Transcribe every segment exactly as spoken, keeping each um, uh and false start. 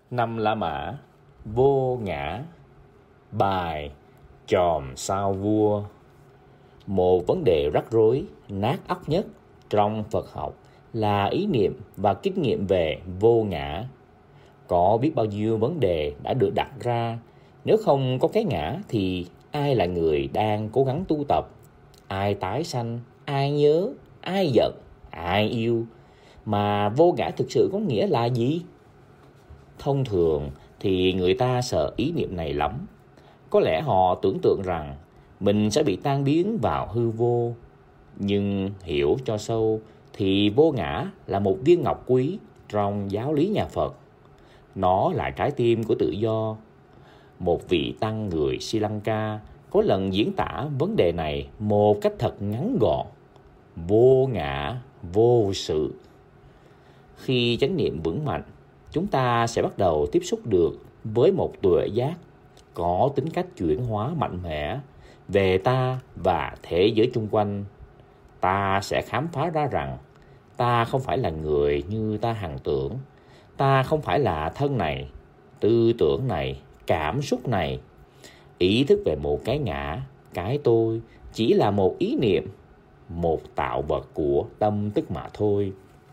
Năm La Mã, vô ngã. Bài chòm sao vua. Một vấn đề rắc rối, nát óc nhất trong Phật học là ý niệm và kinh nghiệm về vô ngã. Có biết bao nhiêu vấn đề đã được đặt ra. Nếu không có cái ngã thì ai là người đang cố gắng tu tập? Ai tái sanh? Ai nhớ? Ai giận? Ai yêu? Mà vô ngã thực sự có nghĩa là gì? Thông thường thì người ta sợ ý niệm này lắm. Có lẽ họ tưởng tượng rằng mình sẽ bị tan biến vào hư vô. Nhưng hiểu cho sâu thì vô ngã là một viên ngọc quý trong giáo lý nhà Phật. Nó là trái tim của tự do. Một vị tăng người Sri Lanka có lần diễn tả vấn đề này một cách thật ngắn gọn. Vô ngã, vô sự. Khi chánh niệm vững mạnh, chúng ta sẽ bắt đầu tiếp xúc được với một tuệ giác có tính cách chuyển hóa mạnh mẽ về ta và thế giới chung quanh. Ta sẽ khám phá ra rằng ta không phải là người như ta hằng tưởng. Ta không phải là thân này, tư tưởng này, cảm xúc này. Ý thức về một cái ngã, cái tôi chỉ là một ý niệm, một tạo vật của tâm thức mà thôi.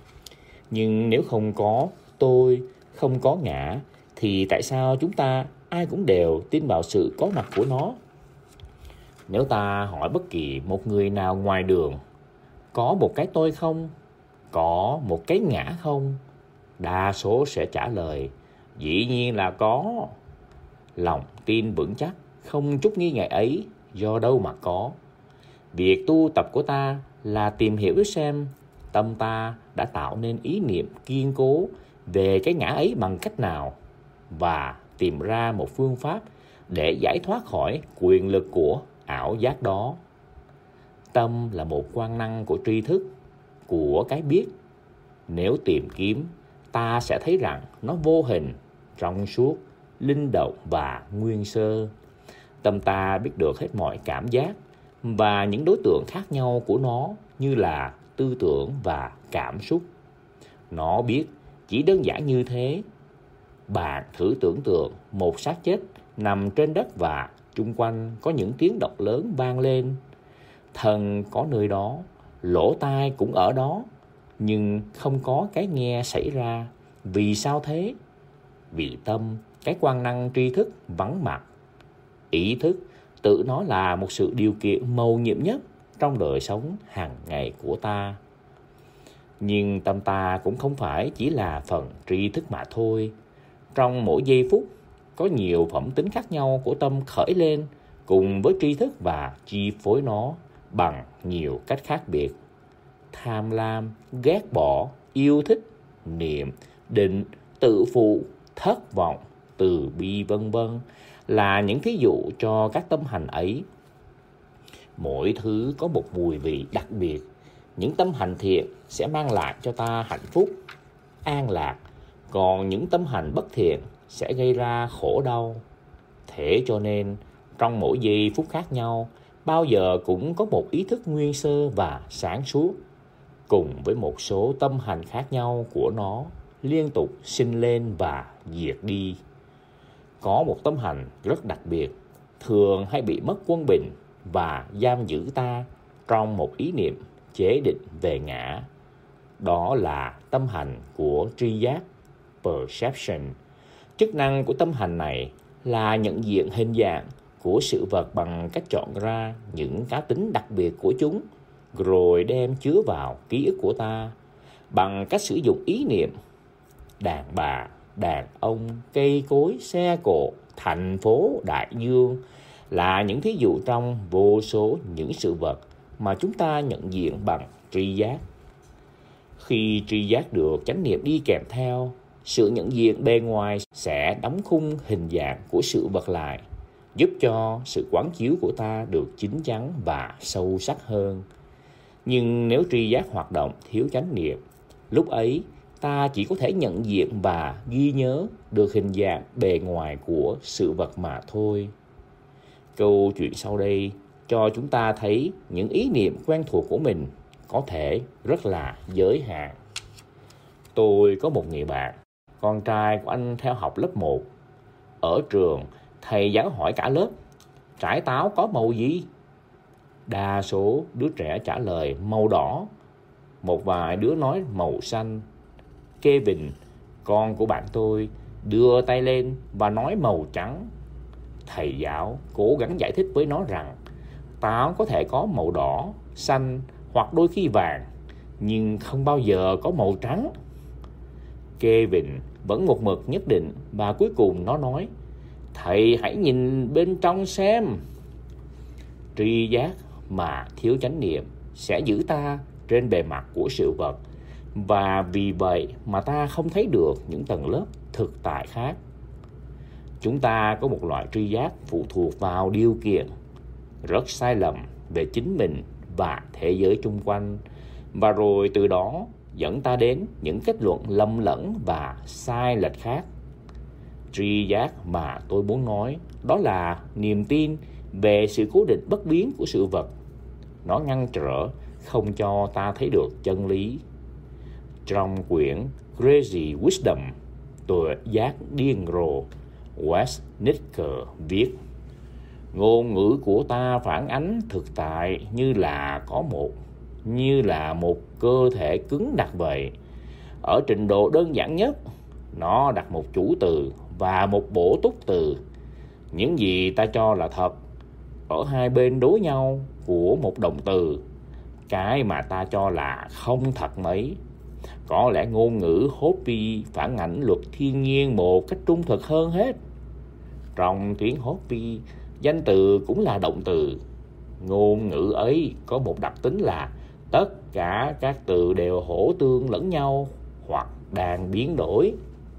Nhưng nếu không có tôi, không có ngã, thì tại sao chúng ta ai cũng đều tin vào sự có mặt của nó? Nếu ta hỏi bất kỳ một người nào ngoài đường, có một cái tôi không? Có một cái ngã không? Đa số sẽ trả lời, dĩ nhiên là có. Lòng tin vững chắc, không chút nghi ngại ấy, do đâu mà có? Việc tu tập của ta là tìm hiểu xem tâm ta đã tạo nên ý niệm kiên cố về cái ngã ấy bằng cách nào, và tìm ra một phương pháp để giải thoát khỏi quyền lực của ảo giác đó. Tâm là một quan năng của tri thức, của cái biết. Nếu tìm kiếm, ta sẽ thấy rằng nó vô hình, trong suốt, linh động và nguyên sơ. Tâm ta biết được hết mọi cảm giác và những đối tượng khác nhau của nó, như là tư tưởng và cảm xúc. Nó biết chỉ đơn giản như thế. Bạn thử tưởng tượng một xác chết nằm trên đất và chung quanh có những tiếng động lớn vang lên. Thần có nơi đó, lỗ tai cũng ở đó, nhưng không có cái nghe xảy ra. Vì sao thế? Vì tâm, cái quan năng tri thức vắng mặt. Ý thức tự nó là một sự điều kiện mầu nhiệm nhất trong đời sống hàng ngày của ta. Nhưng tâm ta cũng không phải chỉ là phần tri thức mà thôi. Trong mỗi giây phút, có nhiều phẩm tính khác nhau của tâm khởi lên cùng với tri thức và chi phối nó bằng nhiều cách khác biệt. Tham lam, ghét bỏ, yêu thích, niệm, định, tự phụ, thất vọng, từ bi vân vân là những thí dụ cho các tâm hành ấy. Mỗi thứ có một mùi vị đặc biệt. Những tâm hành thiện sẽ mang lại cho ta hạnh phúc, an lạc, còn những tâm hành bất thiện sẽ gây ra khổ đau. Thế cho nên, trong mỗi giây phút khác nhau, bao giờ cũng có một ý thức nguyên sơ và sáng suốt, cùng với một số tâm hành khác nhau của nó, liên tục sinh lên và diệt đi. Có một tâm hành rất đặc biệt, thường hay bị mất quân bình và giam giữ ta trong một ý niệm chế định về ngã. Đó là tâm hành của tri giác, perception. Chức năng của tâm hành này là nhận diện hình dạng của sự vật bằng cách chọn ra những cá tính đặc biệt của chúng, rồi đem chứa vào ký ức của ta bằng cách sử dụng ý niệm. Đàn bà, đàn ông, cây cối, xe cộ, thành phố, đại dương là những thí dụ trong vô số những sự vật mà chúng ta nhận diện bằng tri giác. Khi tri giác được chánh niệm đi kèm theo, sự nhận diện bề ngoài sẽ đóng khung hình dạng của sự vật lại, giúp cho sự quán chiếu của ta được chín chắn và sâu sắc hơn. Nhưng nếu tri giác hoạt động thiếu chánh niệm, lúc ấy ta chỉ có thể nhận diện và ghi nhớ được hình dạng bề ngoài của sự vật mà thôi. Câu chuyện sau đây cho chúng ta thấy những ý niệm quen thuộc của mình có thể rất là giới hạn. Tôi có một người bạn, con trai của anh theo học lớp một. Ở trường, thầy giáo hỏi cả lớp, trái táo có màu gì? Đa số đứa trẻ trả lời màu đỏ. Một vài đứa nói màu xanh. Kevin, con của bạn tôi, đưa tay lên và nói màu trắng. Thầy giáo cố gắng giải thích với nó rằng táo có thể có màu đỏ, xanh hoặc đôi khi vàng, nhưng không bao giờ có màu trắng. Kevin vẫn một mực nhất định và cuối cùng nó nói, thầy hãy nhìn bên trong xem. Tri giác mà thiếu chánh niệm sẽ giữ ta trên bề mặt của sự vật, và vì vậy mà ta không thấy được những tầng lớp thực tại khác. Chúng ta có một loại tri giác phụ thuộc vào điều kiện, rất sai lầm về chính mình và thế giới chung quanh, và rồi từ đó dẫn ta đến những kết luận lầm lẫn và sai lệch khác. Tri giác mà tôi muốn nói đó là niềm tin về sự cố định bất biến của sự vật. Nó ngăn trở không cho ta thấy được chân lý. Trong quyển Crazy Wisdom, Tuệ giác điên rồ, Westnicke viết, ngôn ngữ của ta phản ánh thực tại như là có một như là một cơ thể cứng đặc vậy. Ở trình độ đơn giản nhất, nó đặt một chủ từ và một bổ túc từ. Những gì ta cho là thật ở hai bên đối nhau của một động từ, cái mà ta cho là không thật mấy. Có lẽ ngôn ngữ Hopi phản ảnh luật thiên nhiên một cách trung thực hơn hết. Trong tiếng Hopi, danh từ cũng là động từ. Ngôn ngữ ấy có một đặc tính là tất cả các từ đều hỗ tương lẫn nhau hoặc đang biến đổi.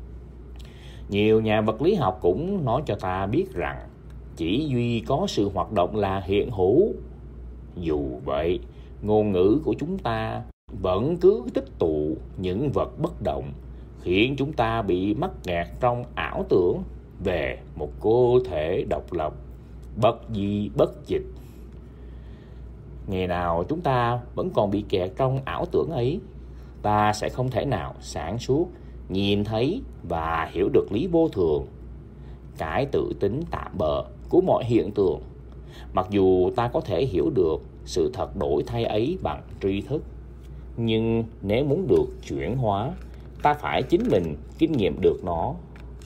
Nhiều nhà vật lý học cũng nói cho ta biết rằng chỉ duy có sự hoạt động là hiện hữu. Dù vậy, ngôn ngữ của chúng ta vẫn cứ tích tụ những vật bất động, khiến chúng ta bị mắc kẹt trong ảo tưởng về một cơ thể độc lập, bất di bất dịch. Ngày nào chúng ta vẫn còn bị kẹt trong ảo tưởng ấy, ta sẽ không thể nào sáng suốt nhìn thấy và hiểu được lý vô thường, cái tự tính tạm bợ của mọi hiện tượng. Mặc dù ta có thể hiểu được sự thật đổi thay ấy bằng tri thức, nhưng nếu muốn được chuyển hóa, ta phải chính mình kinh nghiệm được nó.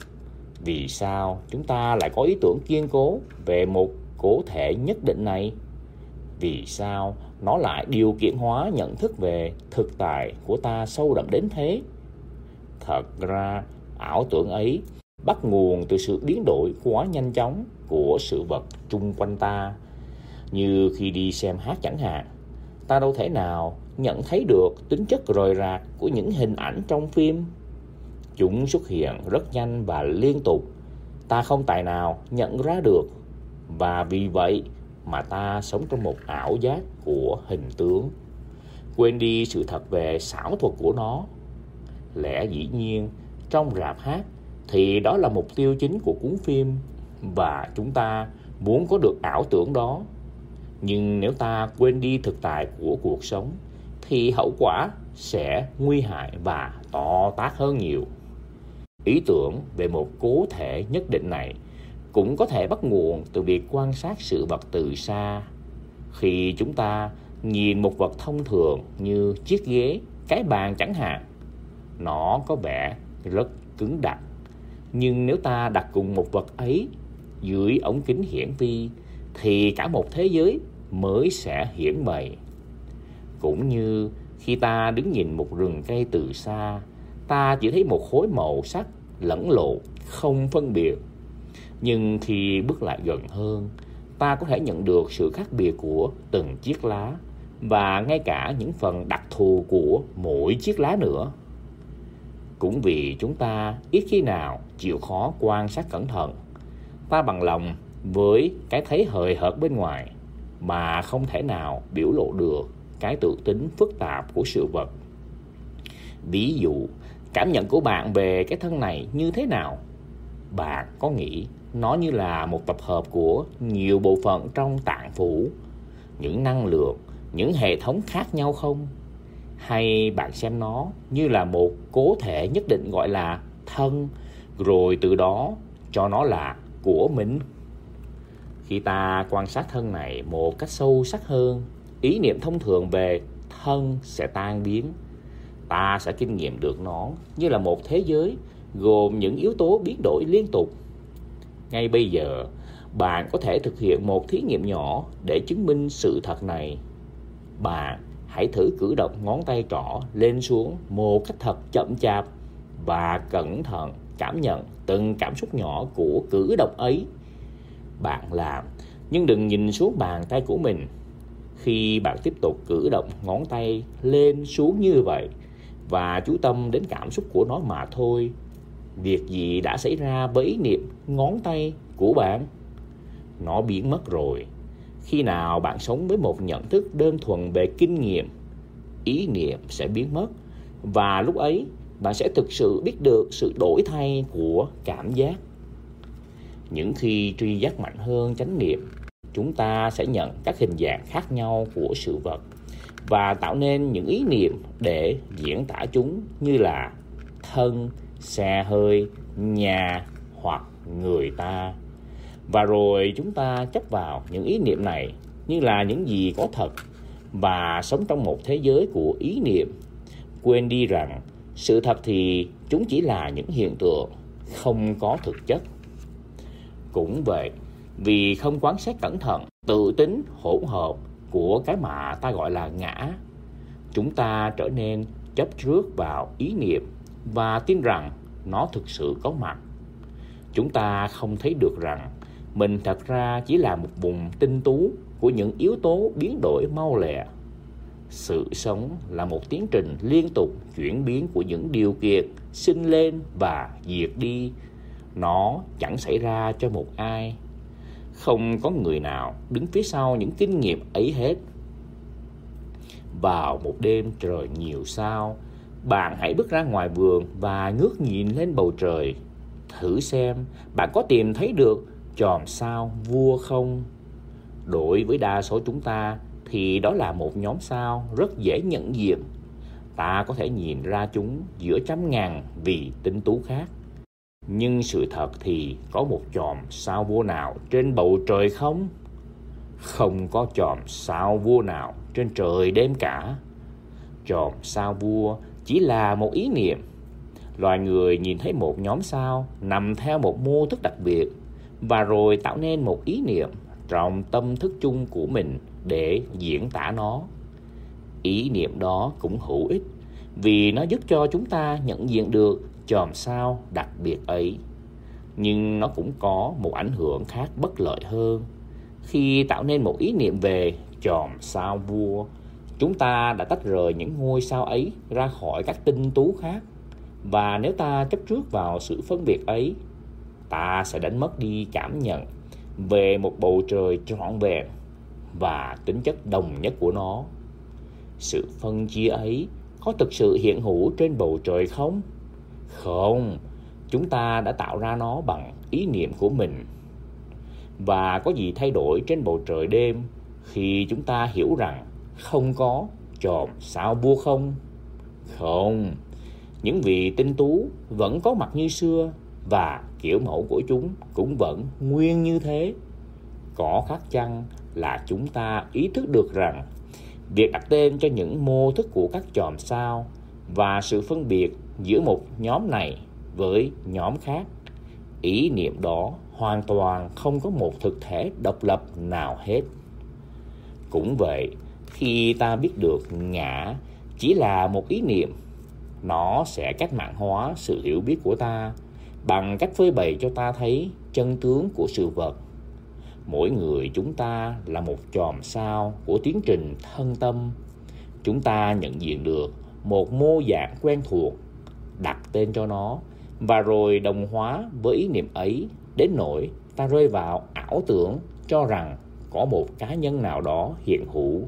Vì sao chúng ta lại có ý tưởng kiên cố về một cố thể nhất định này? Vì sao nó lại điều kiện hóa nhận thức về thực tại của ta sâu đậm đến thế? Thật ra, ảo tưởng ấy bắt nguồn từ sự biến đổi quá nhanh chóng của sự vật chung quanh ta. Như khi đi xem hát chẳng hạn, ta đâu thể nào nhận thấy được tính chất rời rạc của những hình ảnh trong phim. Chúng xuất hiện rất nhanh và liên tục, ta không tài nào nhận ra được, và vì vậy mà ta sống trong một ảo giác của hình tướng, quên đi sự thật về xảo thuật của nó. Lẽ dĩ nhiên, trong rạp hát thì đó là mục tiêu chính của cuốn phim, và chúng ta muốn có được ảo tưởng đó. Nhưng nếu ta quên đi thực tại của cuộc sống, thì hậu quả sẽ nguy hại và to tát hơn nhiều. Ý tưởng về một cố thể nhất định này cũng có thể bắt nguồn từ việc quan sát sự vật từ xa. Khi chúng ta nhìn một vật thông thường như chiếc ghế, cái bàn chẳng hạn, nó có vẻ rất cứng đặc. Nhưng nếu ta đặt cùng một vật ấy dưới ống kính hiển vi, thì cả một thế giới mới sẽ hiển bày. Cũng như khi ta đứng nhìn một rừng cây từ xa, ta chỉ thấy một khối màu sắc lẫn lộn, không phân biệt. Nhưng khi bước lại gần hơn, ta có thể nhận được sự khác biệt của từng chiếc lá, và ngay cả những phần đặc thù của mỗi chiếc lá nữa. Cũng vì chúng ta ít khi nào chịu khó quan sát cẩn thận, ta bằng lòng với cái thấy hời hợt bên ngoài, mà không thể nào biểu lộ được cái tự tính phức tạp của sự vật. Ví dụ, cảm nhận của bạn về cái thân này như thế nào? Bạn có nghĩ nó như là một tập hợp của nhiều bộ phận trong tạng phủ, những năng lượng, những hệ thống khác nhau không? Hay bạn xem nó như là một cố thể nhất định gọi là thân, rồi từ đó cho nó là của mình. Khi ta quan sát thân này một cách sâu sắc hơn, ý niệm thông thường về thân sẽ tan biến. Ta sẽ kinh nghiệm được nó như là một thế giới gồm những yếu tố biến đổi liên tục. Ngay bây giờ, bạn có thể thực hiện một thí nghiệm nhỏ để chứng minh sự thật này. Bạn hãy thử cử động ngón tay trỏ lên xuống một cách thật chậm chạp và cẩn thận cảm nhận từng cảm xúc nhỏ của cử động ấy. Bạn làm, nhưng đừng nhìn xuống bàn tay của mình. Khi bạn tiếp tục cử động ngón tay lên xuống như vậy và chú tâm đến cảm xúc của nó mà thôi, việc gì đã xảy ra với ý niệm ngón tay của bạn? Nó biến mất rồi. Khi nào bạn sống với một nhận thức đơn thuần về kinh nghiệm, ý niệm sẽ biến mất, và lúc ấy bạn sẽ thực sự biết được sự đổi thay của cảm giác. Những khi tri giác mạnh hơn chánh niệm, chúng ta sẽ nhận các hình dạng khác nhau của sự vật và tạo nên những ý niệm để diễn tả chúng, như là thân, xe hơi, nhà hoặc người ta. Và rồi chúng ta chấp vào những ý niệm này như là những gì có thật và sống trong một thế giới của ý niệm, quên đi rằng sự thật thì chúng chỉ là những hiện tượng, không có thực chất. Cũng vậy, vì không quan sát cẩn thận tự tính hỗn hợp của cái mà ta gọi là ngã, chúng ta trở nên chấp trước vào ý niệm và tin rằng nó thực sự có mặt. Chúng ta không thấy được rằng mình thật ra chỉ là một vùng tinh tú của những yếu tố biến đổi mau lẹ. Sự sống là một tiến trình liên tục chuyển biến của những điều kiện sinh lên và diệt đi. Nó chẳng xảy ra cho một ai. Không có người nào đứng phía sau những kinh nghiệm ấy hết. Vào một đêm trời nhiều sao, bạn hãy bước ra ngoài vườn và ngước nhìn lên bầu trời. Thử xem bạn có tìm thấy được chòm sao vua không? Đối với đa số chúng ta thì đó là một nhóm sao rất dễ nhận diện. Ta có thể nhìn ra chúng giữa trăm ngàn vì tinh tú khác. Nhưng sự thật thì có một chòm sao vua nào trên bầu trời không? Không có chòm sao vua nào trên trời đêm cả. Chòm sao vua chỉ là một ý niệm. Loài người nhìn thấy một nhóm sao nằm theo một mô thức đặc biệt và rồi tạo nên một ý niệm trong tâm thức chung của mình để diễn tả nó. Ý niệm đó cũng hữu ích vì nó giúp cho chúng ta nhận diện được chòm sao đặc biệt ấy. Nhưng nó cũng có một ảnh hưởng khác bất lợi hơn. Khi tạo nên một ý niệm về chòm sao vua, chúng ta đã tách rời những ngôi sao ấy ra khỏi các tinh tú khác. Và nếu ta chấp trước vào sự phân biệt ấy, ta sẽ đánh mất đi cảm nhận về một bầu trời trọn vẹn và tính chất đồng nhất của nó. Sự phân chia ấy có thực sự hiện hữu trên bầu trời không? Không, chúng ta đã tạo ra nó bằng ý niệm của mình. Và có gì thay đổi trên bầu trời đêm khi chúng ta hiểu rằng không có chòm sao vua không? Không, những vị tinh tú vẫn có mặt như xưa và kiểu mẫu của chúng cũng vẫn nguyên như thế. Có khác chăng là chúng ta ý thức được rằng việc đặt tên cho những mô thức của các chòm sao và sự phân biệt giữa một nhóm này với nhóm khác, ý niệm đó hoàn toàn không có một thực thể độc lập nào hết. Cũng vậy, khi ta biết được ngã chỉ là một ý niệm, nó sẽ cách mạng hóa sự hiểu biết của ta bằng cách phơi bày cho ta thấy chân tướng của sự vật. Mỗi người chúng ta là một chòm sao của tiến trình thân tâm. Chúng ta nhận diện được một mô dạng quen thuộc, đặt tên cho nó và rồi đồng hóa với ý niệm ấy đến nỗi ta rơi vào ảo tưởng cho rằng có một cá nhân nào đó hiện hữu.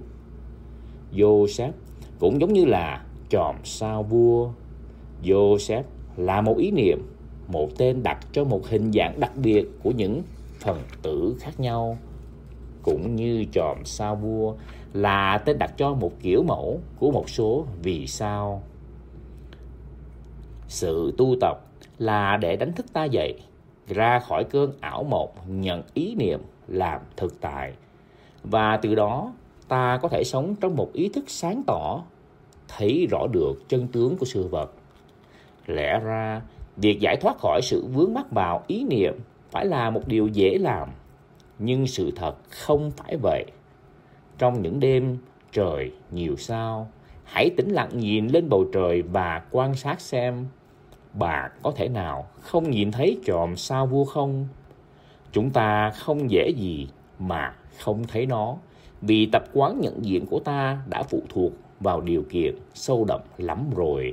Joseph cũng giống như là chòm sao vua. Joseph là một ý niệm, một tên đặt cho một hình dạng đặc biệt của những phần tử khác nhau. Cũng như chòm sao vua là tên đặt cho một kiểu mẫu của một số vì sao. Sự tu tập là để đánh thức ta dậy, ra khỏi cơn ảo mộng nhận ý niệm làm thực tại. Và từ đó ta có thể sống trong một ý thức sáng tỏ, thấy rõ được chân tướng của sự vật. Lẽ ra, việc giải thoát khỏi sự vướng mắc vào ý niệm phải là một điều dễ làm, nhưng sự thật không phải vậy. Trong những đêm trời nhiều sao, hãy tĩnh lặng nhìn lên bầu trời và quan sát xem bạn có thể nào không nhìn thấy chòm sao vua không? Chúng ta không dễ gì mà không thấy nó, vì tập quán nhận diện của ta đã phụ thuộc vào điều kiện sâu đậm lắm rồi.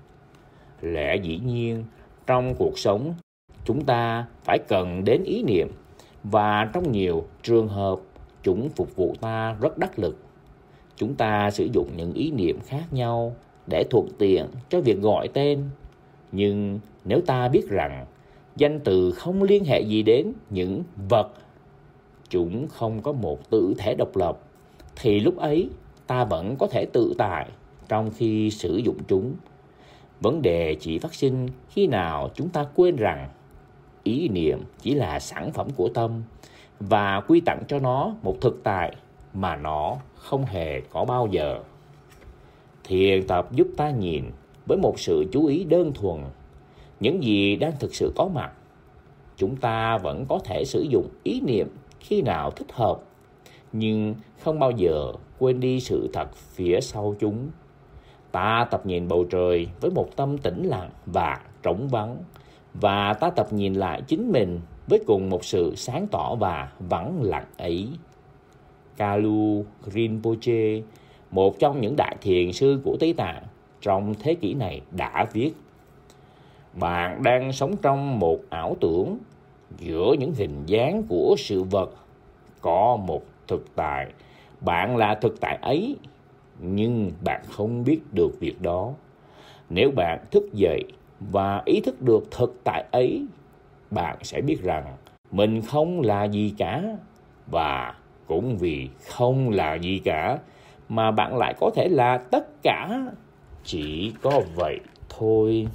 Lẽ dĩ nhiên, trong cuộc sống, chúng ta phải cần đến ý niệm, và trong nhiều trường hợp, chúng phục vụ ta rất đắc lực. Chúng ta sử dụng những ý niệm khác nhau để thuận tiện cho việc gọi tên. Nhưng nếu ta biết rằng danh từ không liên hệ gì đến những vật, chúng không có một tự thể độc lập, thì lúc ấy ta vẫn có thể tự tại trong khi sử dụng chúng. Vấn đề chỉ phát sinh khi nào chúng ta quên rằng ý niệm chỉ là sản phẩm của tâm và quy tặng cho nó một thực tại mà nó không hề có bao giờ. Thiền tập giúp ta nhìn với một sự chú ý đơn thuần những gì đang thực sự có mặt. Chúng ta vẫn có thể sử dụng ý niệm khi nào thích hợp, nhưng không bao giờ quên đi sự thật phía sau chúng. Ta tập nhìn bầu trời với một tâm tĩnh lặng và trống vắng, và ta tập nhìn lại chính mình với cùng một sự sáng tỏ và vắng lặng ấy. Kalu Rinpoche, một trong những đại thiền sư của Tây Tạng trong thế kỷ này, đã viết: bạn đang sống trong một ảo tưởng. Giữa những hình dáng của sự vật có một thực tại. Bạn là thực tại ấy, nhưng bạn không biết được việc đó. Nếu bạn thức dậy và ý thức được thực tại ấy, bạn sẽ biết rằng mình không là gì cả. Và cũng vì không là gì cả mà bạn lại có thể là tất cả. Chỉ có vậy thôi.